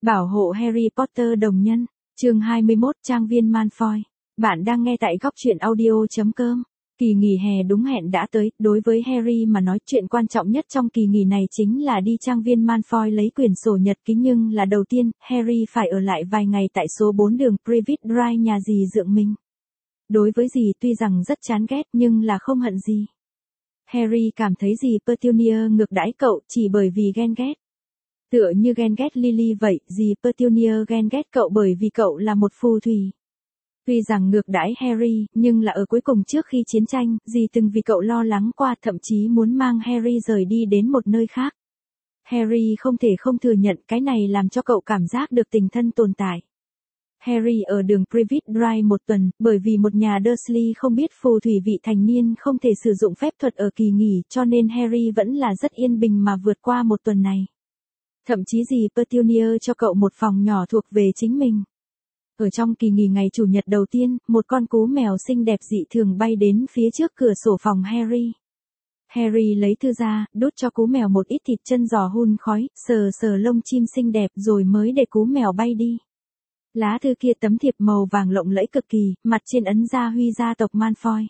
Bảo hộ Harry Potter đồng nhân, chương 21 trang viên Malfoy. Bạn đang nghe tại góc truyện audio.com. Kỳ nghỉ hè đúng hẹn đã tới, đối với Harry mà nói chuyện quan trọng nhất trong kỳ nghỉ này chính là đi trang viên Malfoy lấy quyển sổ nhật ký, nhưng là đầu tiên, Harry phải ở lại vài ngày tại số 4 đường Privet Drive nhà dì dượng mình. Đối với dì tuy rằng rất chán ghét nhưng là không hận gì. Harry cảm thấy dì Petunia ngược đãi cậu chỉ bởi vì ghen ghét. Tựa như ghen ghét Lily vậy, dì Petunia ghen ghét cậu bởi vì cậu là một phù thủy. Tuy rằng ngược đãi Harry, nhưng là ở cuối cùng trước khi chiến tranh, dì từng vì cậu lo lắng qua, thậm chí muốn mang Harry rời đi đến một nơi khác. Harry không thể không thừa nhận cái này làm cho cậu cảm giác được tình thân tồn tại. Harry ở đường Privet Drive một tuần, bởi vì một nhà Dursley không biết phù thủy vị thành niên không thể sử dụng phép thuật ở kỳ nghỉ, cho nên Harry vẫn là rất yên bình mà vượt qua một tuần này. Thậm chí dì Petunia cho cậu một phòng nhỏ thuộc về chính mình. Ở trong kỳ nghỉ ngày Chủ nhật đầu tiên, một con cú mèo xinh đẹp dị thường bay đến phía trước cửa sổ phòng Harry. Harry lấy thư ra, đút cho cú mèo một ít thịt chân giò hun khói, sờ sờ lông chim xinh đẹp rồi mới để cú mèo bay đi. Lá thư kia tấm thiệp màu vàng lộng lẫy cực kỳ, mặt trên ấn gia huy gia tộc Malfoy.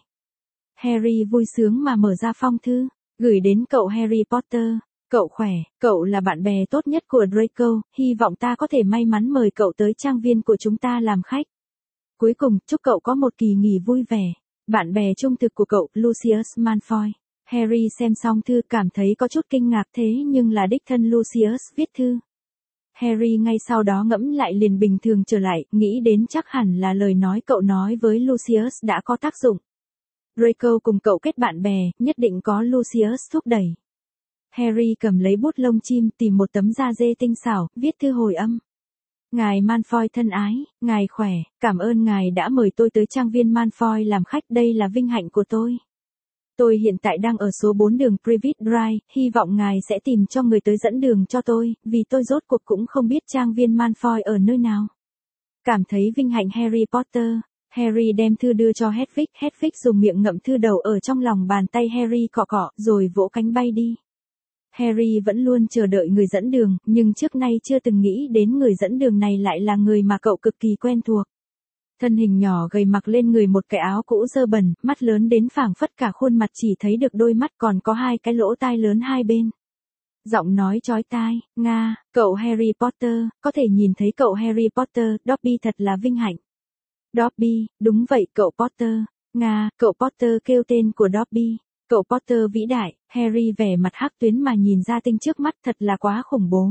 Harry vui sướng mà mở ra phong thư, gửi đến cậu Harry Potter. Cậu khỏe, cậu là bạn bè tốt nhất của Draco, hy vọng ta có thể may mắn mời cậu tới trang viên của chúng ta làm khách. Cuối cùng, chúc cậu có một kỳ nghỉ vui vẻ. Bạn bè trung thực của cậu, Lucius Malfoy. Harry xem xong thư cảm thấy có chút kinh ngạc, thế nhưng là đích thân Lucius viết thư. Harry ngay sau đó ngẫm lại liền bình thường trở lại, nghĩ đến chắc hẳn là lời nói cậu nói với Lucius đã có tác dụng. Draco cùng cậu kết bạn bè, nhất định có Lucius thúc đẩy. Harry cầm lấy bút lông chim tìm một tấm da dê tinh xảo, viết thư hồi âm. Ngài Malfoy thân ái, ngài khỏe, cảm ơn ngài đã mời tôi tới trang viên Malfoy làm khách, đây là vinh hạnh của tôi. Tôi hiện tại đang ở số 4 đường Privet Drive, hy vọng ngài sẽ tìm cho người tới dẫn đường cho tôi, vì tôi rốt cuộc cũng không biết trang viên Malfoy ở nơi nào. Cảm thấy vinh hạnh Harry Potter. Harry đem thư đưa cho Hedwig, Hedwig dùng miệng ngậm thư đầu ở trong lòng bàn tay Harry cọ cọ, rồi vỗ cánh bay đi. Harry vẫn luôn chờ đợi người dẫn đường, nhưng trước nay chưa từng nghĩ đến người dẫn đường này lại là người mà cậu cực kỳ quen thuộc. Thân hình nhỏ gầy mặc lên người một cái áo cũ dơ bẩn, mắt lớn đến phảng phất cả khuôn mặt chỉ thấy được đôi mắt, còn có hai cái lỗ tai lớn hai bên. Giọng nói chói tai, Nga, cậu Harry Potter, có thể nhìn thấy cậu Harry Potter, Dobby thật là vinh hạnh. Dobby, đúng vậy cậu Potter. Nga, cậu Potter kêu tên của Dobby. Cậu Potter vĩ đại, Harry vẻ mặt hắc tuyến mà nhìn ra tinh trước mắt, thật là quá khủng bố.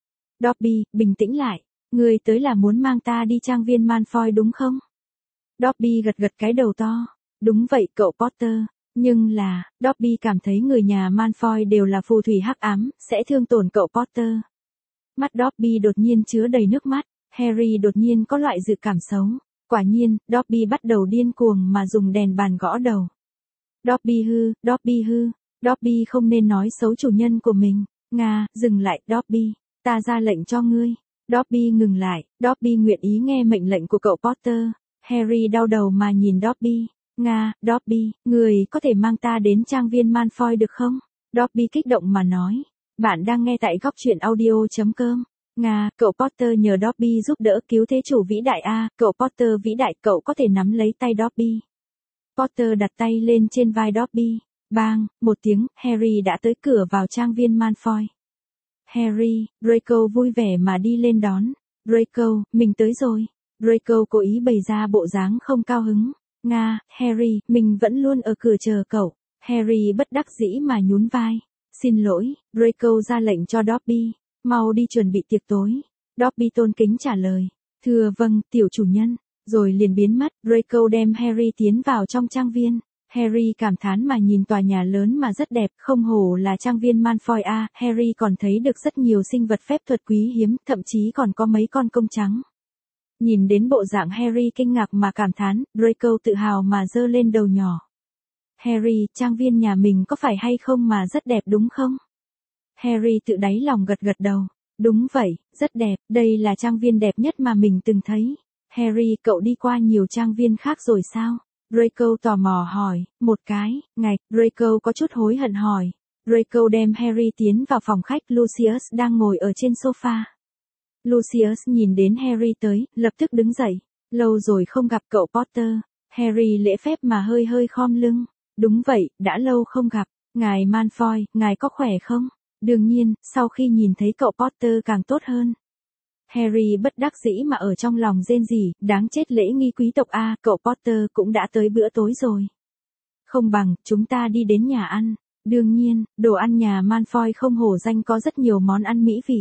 Dobby, bình tĩnh lại, ngươi tới là muốn mang ta đi trang viên Malfoy đúng không? Dobby gật gật cái đầu to. Đúng vậy cậu Potter, nhưng là, Dobby cảm thấy người nhà Malfoy đều là phù thủy hắc ám, sẽ thương tổn cậu Potter. Mắt Dobby đột nhiên chứa đầy nước mắt, Harry đột nhiên có loại dự cảm xấu. Quả nhiên, Dobby bắt đầu điên cuồng mà dùng đèn bàn gõ đầu. Dobby hư, Dobby hư, Dobby không nên nói xấu chủ nhân của mình. Nga, dừng lại, Dobby, ta ra lệnh cho ngươi. Dobby ngừng lại, Dobby nguyện ý nghe mệnh lệnh của cậu Potter. Harry đau đầu mà nhìn Dobby. Nga, Dobby, người có thể mang ta đến trang viên Malfoy được không? Dobby kích động mà nói. Bạn đang nghe tại góc truyện audio.com. Nga, cậu Potter nhờ Dobby giúp đỡ cứu thế chủ vĩ đại a, cậu Potter vĩ đại, cậu có thể nắm lấy tay Dobby. Potter đặt tay lên trên vai Dobby. Bang, một tiếng, Harry đã tới cửa vào trang viên Malfoy. Harry, Draco vui vẻ mà đi lên đón. Draco, mình tới rồi. Draco cố ý bày ra bộ dáng không cao hứng. Nga, Harry, mình vẫn luôn ở cửa chờ cậu. Harry bất đắc dĩ mà nhún vai. Xin lỗi, Draco ra lệnh cho Dobby. Mau đi chuẩn bị tiệc tối. Dobby tôn kính trả lời. Thưa vâng, tiểu chủ nhân. Rồi liền biến mất, Draco đem Harry tiến vào trong trang viên. Harry cảm thán mà nhìn tòa nhà lớn mà rất đẹp, không hổ là trang viên Malfoy a. Harry còn thấy được rất nhiều sinh vật phép thuật quý hiếm, thậm chí còn có mấy con công trắng. Nhìn đến bộ dạng Harry kinh ngạc mà cảm thán, Draco tự hào mà giơ lên đầu nhỏ. Harry, trang viên nhà mình có phải hay không mà rất đẹp đúng không? Harry tự đáy lòng gật gật đầu. Đúng vậy, rất đẹp, đây là trang viên đẹp nhất mà mình từng thấy. Harry, cậu đi qua nhiều trang viên khác rồi sao? Draco tò mò hỏi, một cái, ngạch, Draco có chút hối hận hỏi. Draco đem Harry tiến vào phòng khách, Lucius đang ngồi ở trên sofa. Lucius nhìn đến Harry tới, lập tức đứng dậy. Lâu rồi không gặp cậu Potter. Harry lễ phép mà hơi hơi khom lưng. Đúng vậy, đã lâu không gặp. Ngài Malfoy, ngài có khỏe không? Đương nhiên, sau khi nhìn thấy cậu Potter càng tốt hơn. Harry bất đắc dĩ mà ở trong lòng rên rỉ, đáng chết lễ nghi quý tộc a, cậu Potter cũng đã tới bữa tối rồi. Không bằng, chúng ta đi đến nhà ăn. Đương nhiên, đồ ăn nhà Malfoy không hổ danh có rất nhiều món ăn mỹ vị.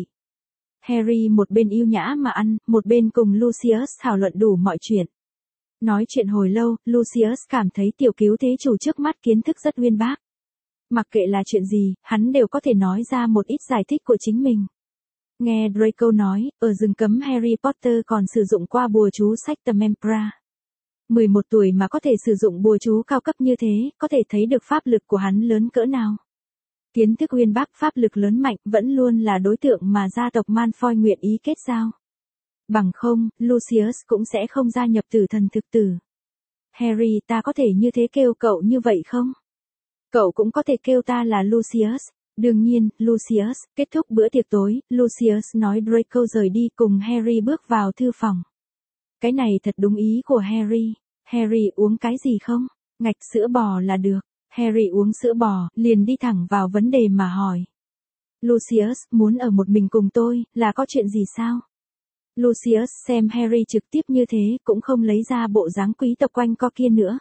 Harry một bên yêu nhã mà ăn, một bên cùng Lucius thảo luận đủ mọi chuyện. Nói chuyện hồi lâu, Lucius cảm thấy tiểu cứu thế chủ trước mắt kiến thức rất uyên bác. Mặc kệ là chuyện gì, hắn đều có thể nói ra một ít giải thích của chính mình. Nghe Draco nói, ở rừng cấm Harry Potter còn sử dụng qua bùa chú Sectumsempra. 11 tuổi mà có thể sử dụng bùa chú cao cấp như thế, có thể thấy được pháp lực của hắn lớn cỡ nào. Kiến thức uyên bác pháp lực lớn mạnh vẫn luôn là đối tượng mà gia tộc Malfoy nguyện ý kết giao. Bằng không, Lucius cũng sẽ không gia nhập tử thần thực tử. Harry, ta có thể như thế kêu cậu như vậy không? Cậu cũng có thể kêu ta là Lucius. Đương nhiên, Lucius. Kết thúc bữa tiệc tối, Lucius nói Draco rời đi cùng Harry bước vào thư phòng. Cái này thật đúng ý của Harry. Harry uống cái gì không? Ngạch sữa bò là được. Harry uống sữa bò, liền đi thẳng vào vấn đề mà hỏi. Lucius, muốn ở một mình cùng tôi, là có chuyện gì sao? Lucius xem Harry trực tiếp như thế, cũng không lấy ra bộ dáng quý tộc quanh co kia nữa.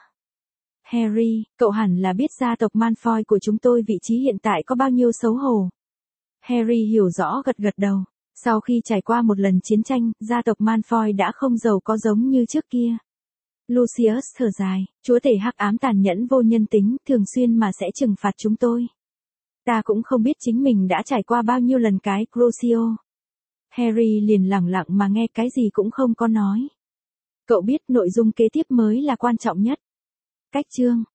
Harry, cậu hẳn là biết gia tộc Malfoy của chúng tôi vị trí hiện tại có bao nhiêu xấu hổ. Harry hiểu rõ gật gật đầu. Sau khi trải qua một lần chiến tranh, gia tộc Malfoy đã không giàu có giống như trước kia. Lucius thở dài, chúa tể hắc ám tàn nhẫn vô nhân tính, thường xuyên mà sẽ trừng phạt chúng tôi. Ta cũng không biết chính mình đã trải qua bao nhiêu lần cái Crucio. Harry liền lẳng lặng mà nghe cái gì cũng không có nói. Cậu biết nội dung kế tiếp mới là quan trọng nhất. Cách chương